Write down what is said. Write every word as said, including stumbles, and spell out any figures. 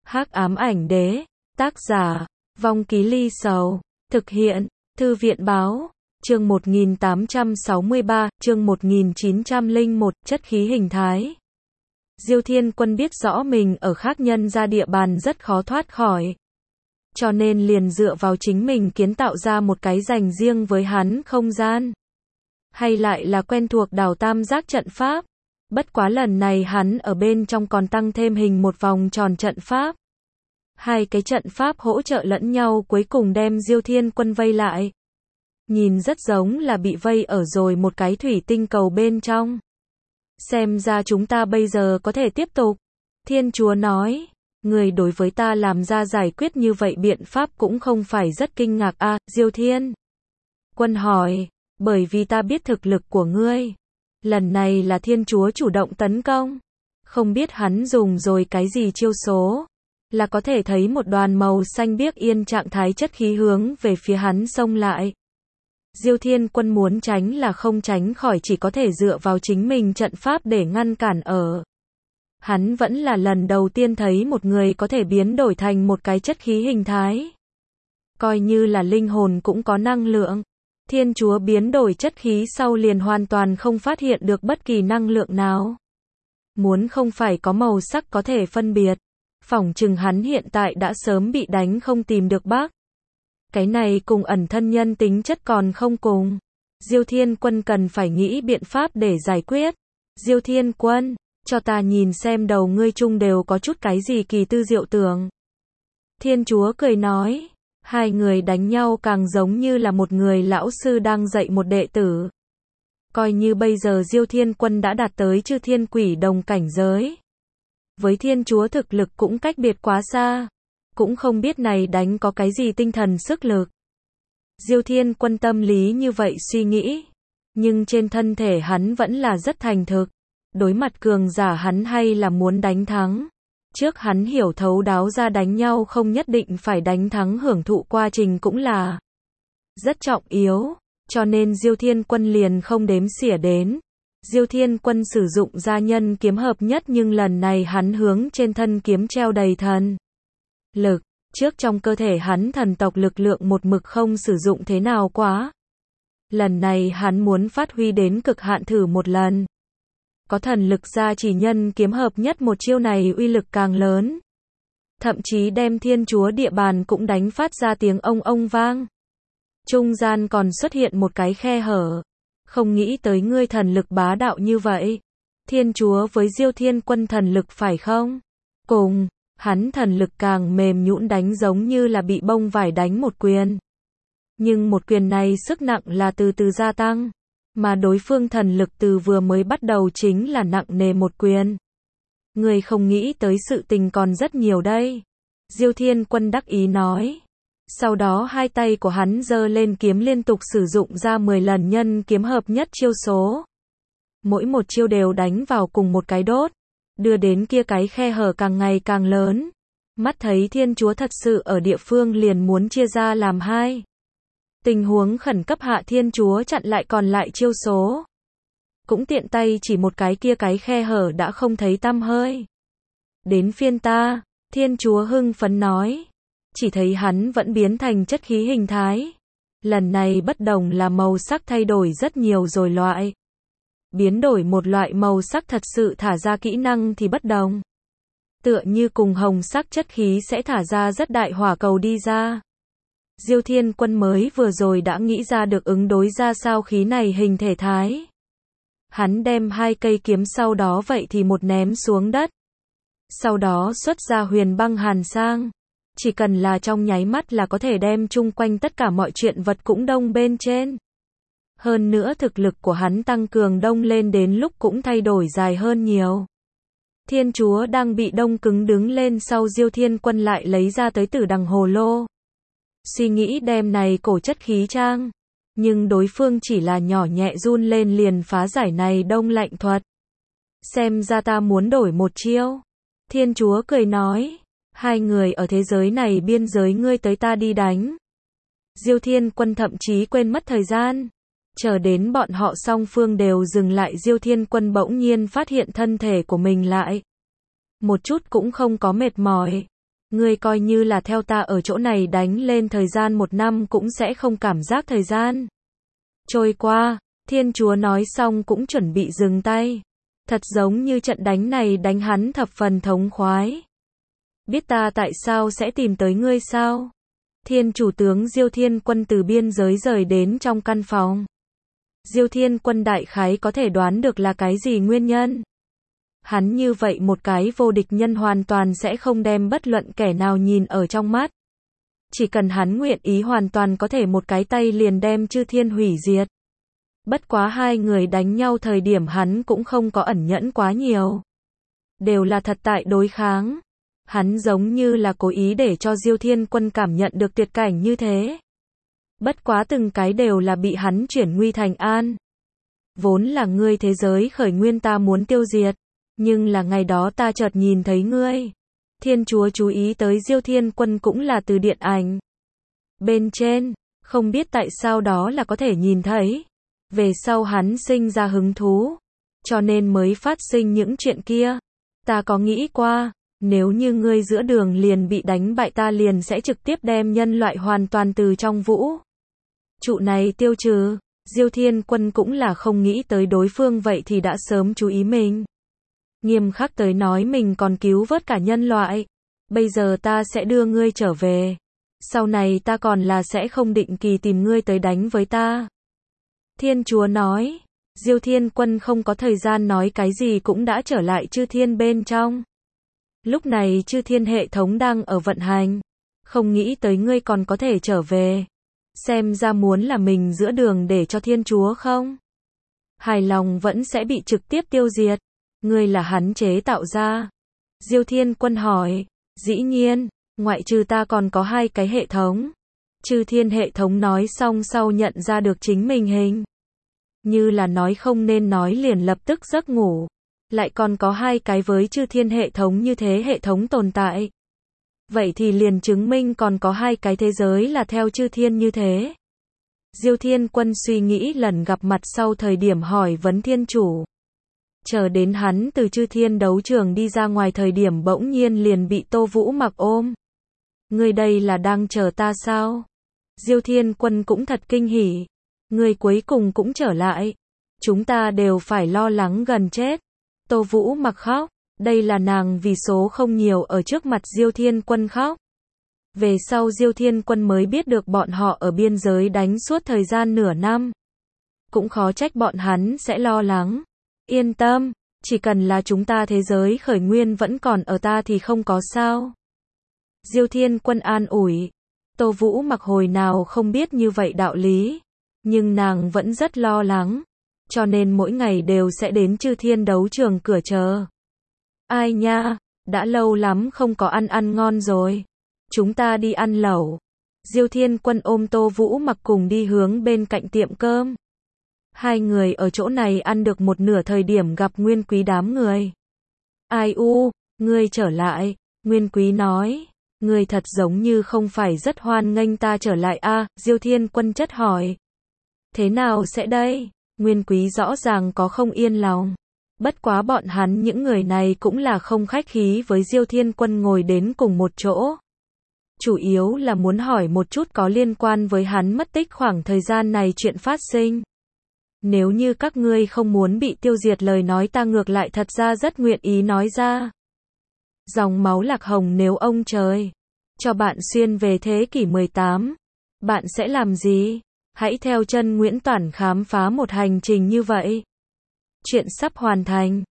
Hắc ám ảnh đế, tác giả, Vong Ký Ly Sầu, thực hiện, Thư viện báo, chương một nghìn tám trăm sáu mươi ba, chương một nghìn chín trăm lẻ một, chất khí hình thái. Diêu Thiên Quân biết rõ mình ở khác nhân gia địa bàn rất khó thoát khỏi. Cho nên liền dựa vào chính mình kiến tạo ra một cái dành riêng với hắn không gian. Hay lại là quen thuộc đào tam giác trận pháp. Bất quá lần này hắn ở bên trong còn tăng thêm hình một vòng tròn trận pháp. Hai cái trận pháp hỗ trợ lẫn nhau cuối cùng đem Diêu Thiên Quân vây lại. Nhìn rất giống là bị vây ở rồi một cái thủy tinh cầu bên trong. Xem ra chúng ta bây giờ có thể tiếp tục. Thiên Chúa nói, người đối với ta làm ra giải quyết như vậy biện pháp cũng không phải rất kinh ngạc a. À, Diêu Thiên Quân hỏi, bởi vì ta biết thực lực của ngươi. Lần này là Thiên Chúa chủ động tấn công. Không biết hắn dùng rồi cái gì chiêu số. Là có thể thấy một đoàn màu xanh biếc yên trạng thái chất khí hướng về phía hắn xông lại. Diêu Thiên Quân muốn tránh là không tránh khỏi, chỉ có thể dựa vào chính mình trận pháp để ngăn cản ở. Hắn vẫn là lần đầu tiên thấy một người có thể biến đổi thành một cái chất khí hình thái. Coi như là linh hồn cũng có năng lượng. Thiên Chúa biến đổi chất khí sau liền hoàn toàn không phát hiện được bất kỳ năng lượng nào. Muốn không phải có màu sắc có thể phân biệt. Phỏng chừng hắn hiện tại đã sớm bị đánh không tìm được bác. Cái này cùng ẩn thân nhân tính chất còn không cùng. Diêu Thiên Quân cần phải nghĩ biện pháp để giải quyết. Diêu Thiên Quân, cho ta nhìn xem đầu ngươi chung đều có chút cái gì kỳ tư diệu tưởng. Thiên Chúa cười nói, hai người đánh nhau càng giống như là một người lão sư đang dạy một đệ tử. Coi như bây giờ Diêu Thiên Quân đã đạt tới chư thiên quỷ đồng cảnh giới. Với Thiên Chúa thực lực cũng cách biệt quá xa. Cũng không biết này đánh có cái gì tinh thần sức lực. Diêu Thiên Quân tâm lý như vậy suy nghĩ. Nhưng trên thân thể hắn vẫn là rất thành thực. Đối mặt cường giả hắn hay là muốn đánh thắng. Trước hắn hiểu thấu đáo ra đánh nhau không nhất định phải đánh thắng, hưởng thụ quá trình cũng là rất trọng yếu. Cho nên Diêu Thiên Quân liền không đếm xỉa đến. Diêu Thiên Quân sử dụng gia nhân kiếm hợp nhất, nhưng lần này hắn hướng trên thân kiếm treo đầy thần lực. Trước trong cơ thể hắn thần tộc lực lượng một mực không sử dụng thế nào quá. Lần này hắn muốn phát huy đến cực hạn thử một lần. Có thần lực gia chỉ, nhân kiếm hợp nhất một chiêu này uy lực càng lớn. Thậm chí đem Thiên Chúa địa bàn cũng đánh phát ra tiếng ông ông vang. Trung gian còn xuất hiện một cái khe hở. Không nghĩ tới ngươi thần lực bá đạo như vậy. Thiên Chúa với Diêu Thiên Quân thần lực phải không? Cùng, hắn thần lực càng mềm nhũn, đánh giống như là bị bông vải đánh một quyền. Nhưng một quyền này sức nặng là từ từ gia tăng. Mà đối phương thần lực từ vừa mới bắt đầu chính là nặng nề một quyền. Người không nghĩ tới sự tình còn rất nhiều đây. Diêu Thiên Quân đắc ý nói. Sau đó hai tay của hắn giơ lên kiếm liên tục sử dụng ra mười lần nhân kiếm hợp nhất chiêu số. Mỗi một chiêu đều đánh vào cùng một cái đốt. Đưa đến kia cái khe hở càng ngày càng lớn. Mắt thấy Thiên Chúa thật sự ở địa phương liền muốn chia ra làm hai. Tình huống khẩn cấp hạ, Thiên Chúa chặn lại còn lại chiêu số. Cũng tiện tay chỉ một cái, kia cái khe hở đã không thấy tăm hơi. Đến phiên ta, Thiên Chúa hưng phấn nói. Chỉ thấy hắn vẫn biến thành chất khí hình thái. Lần này bất đồng là màu sắc thay đổi rất nhiều rồi loại. Biến đổi một loại màu sắc thật sự thả ra kỹ năng thì bất đồng. Tựa như cùng hồng sắc chất khí sẽ thả ra rất đại hỏa cầu đi ra. Diêu Thiên Quân mới vừa rồi đã nghĩ ra được ứng đối ra sao khí này hình thể thái. Hắn đem hai cây kiếm sau đó vậy thì một ném xuống đất. Sau đó xuất ra huyền băng hàn sang. Chỉ cần là trong nháy mắt là có thể đem chung quanh tất cả mọi chuyện vật cũng đông bên trên. Hơn nữa thực lực của hắn tăng cường đông lên đến lúc cũng thay đổi dài hơn nhiều. Thiên Chúa đang bị đông cứng đứng lên sau, Diêu Thiên Quân lại lấy ra tới Tử Đằng Hồ Lô. Suy nghĩ đem này cổ chất khí trang. Nhưng đối phương chỉ là nhỏ nhẹ run lên liền phá giải này đông lạnh thuật. Xem ra ta muốn đổi một chiêu. Thiên Chúa cười nói. Hai người ở thế giới này biên giới, ngươi tới ta đi đánh. Diêu Thiên Quân thậm chí quên mất thời gian. Chờ đến bọn họ song phương đều dừng lại, Diêu Thiên Quân bỗng nhiên phát hiện thân thể của mình lại một chút cũng không có mệt mỏi. Ngươi coi như là theo ta ở chỗ này đánh lên thời gian một năm cũng sẽ không cảm giác thời gian trôi qua. Thiên Chúa nói xong cũng chuẩn bị dừng tay. Thật giống như trận đánh này đánh hắn thập phần thống khoái. Biết ta tại sao sẽ tìm tới ngươi sao? Thiên chủ tướng Diêu Thiên Quân từ biên giới rời đến trong căn phòng. Diêu Thiên Quân đại khái có thể đoán được là cái gì nguyên nhân. Hắn như vậy một cái vô địch nhân hoàn toàn sẽ không đem bất luận kẻ nào nhìn ở trong mắt. Chỉ cần hắn nguyện ý hoàn toàn có thể một cái tay liền đem chư thiên hủy diệt. Bất quá hai người đánh nhau thời điểm hắn cũng không có ẩn nhẫn quá nhiều. Đều là thật tại đối kháng. Hắn giống như là cố ý để cho Diêu Thiên Quân cảm nhận được tuyệt cảnh như thế. Bất quá từng cái đều là bị hắn chuyển nguy thành an. Vốn là ngươi thế giới khởi nguyên ta muốn tiêu diệt. Nhưng là ngày đó ta chợt nhìn thấy ngươi. Thiên Chúa chú ý tới Diêu Thiên Quân cũng là từ điện ảnh bên trên. Không biết tại sao đó là có thể nhìn thấy. Về sau hắn sinh ra hứng thú. Cho nên mới phát sinh những chuyện kia. Ta có nghĩ qua. Nếu như ngươi giữa đường liền bị đánh bại ta liền sẽ trực tiếp đem nhân loại hoàn toàn từ trong vũ trụ này tiêu trừ. Diêu Thiên Quân cũng là không nghĩ tới đối phương vậy thì đã sớm chú ý mình. Nghiêm khắc tới nói mình còn cứu vớt cả nhân loại. Bây giờ ta sẽ đưa ngươi trở về. Sau này ta còn là sẽ không định kỳ tìm ngươi tới đánh với ta. Thiên Chúa nói. Diêu Thiên Quân không có thời gian nói cái gì cũng đã trở lại chư thiên bên trong. Lúc này chư thiên hệ thống đang ở vận hành. Không nghĩ tới ngươi còn có thể trở về. Xem ra muốn là mình giữa đường để cho Thiên Chúa không hài lòng vẫn sẽ bị trực tiếp tiêu diệt. Ngươi là hắn chế tạo ra. Diêu Thiên Quân hỏi. Dĩ nhiên, ngoại trừ ta còn có hai cái hệ thống. Chư thiên hệ thống nói xong sau nhận ra được chính mình hình. Như là nói không nên nói liền lập tức giấc ngủ. Lại còn có hai cái với chư thiên hệ thống như thế hệ thống tồn tại. Vậy thì liền chứng minh còn có hai cái thế giới là theo chư thiên như thế. Diêu Thiên Quân suy nghĩ lần gặp mặt sau thời điểm hỏi vấn thiên chủ. Chờ đến hắn từ chư thiên đấu trường đi ra ngoài thời điểm bỗng nhiên liền bị Tô Vũ Mặc ôm. Ngươi đây là đang chờ ta sao? Diêu Thiên Quân cũng thật kinh hỉ. Ngươi cuối cùng cũng trở lại. Chúng ta đều phải lo lắng gần chết. Tô Vũ Mặc khóc. Đây là nàng vì số không nhiều ở trước mặt Diêu Thiên Quân khóc. Về sau Diêu Thiên Quân mới biết được bọn họ ở biên giới đánh suốt thời gian nửa năm. Cũng khó trách bọn hắn sẽ lo lắng. Yên tâm, chỉ cần là chúng ta thế giới khởi nguyên vẫn còn ở ta thì không có sao. Diêu Thiên Quân an ủi. Tô Vũ Mặc hồi nào không biết như vậy đạo lý. Nhưng nàng vẫn rất lo lắng. Cho nên mỗi ngày đều sẽ đến chư thiên đấu trường cửa chờ. Ai nha, đã lâu lắm không có ăn ăn ngon rồi. Chúng ta đi ăn lẩu. Diêu Thiên Quân ôm Tô Vũ Mặc cùng đi hướng bên cạnh tiệm cơm. Hai người ở chỗ này ăn được một nửa thời điểm gặp Nguyên Quý đám người. Ai u, ngươi trở lại. Nguyên Quý nói. Ngươi thật giống như không phải rất hoan nghênh ta trở lại a. Diêu Thiên Quân chất hỏi. Thế nào sẽ đây? Nguyên Quý rõ ràng có không yên lòng. Bất quá bọn hắn những người này cũng là không khách khí với Diêu Thiên Quân ngồi đến cùng một chỗ. Chủ yếu là muốn hỏi một chút có liên quan với hắn mất tích khoảng thời gian này chuyện phát sinh. Nếu như các ngươi không muốn bị tiêu diệt lời nói ta ngược lại thật ra rất nguyện ý nói ra. Dòng máu Lạc Hồng nếu ông trời cho bạn xuyên về thế kỷ mười tám, bạn sẽ làm gì? Hãy theo chân Nguyễn Toản khám phá một hành trình như vậy. Chuyện sắp hoàn thành.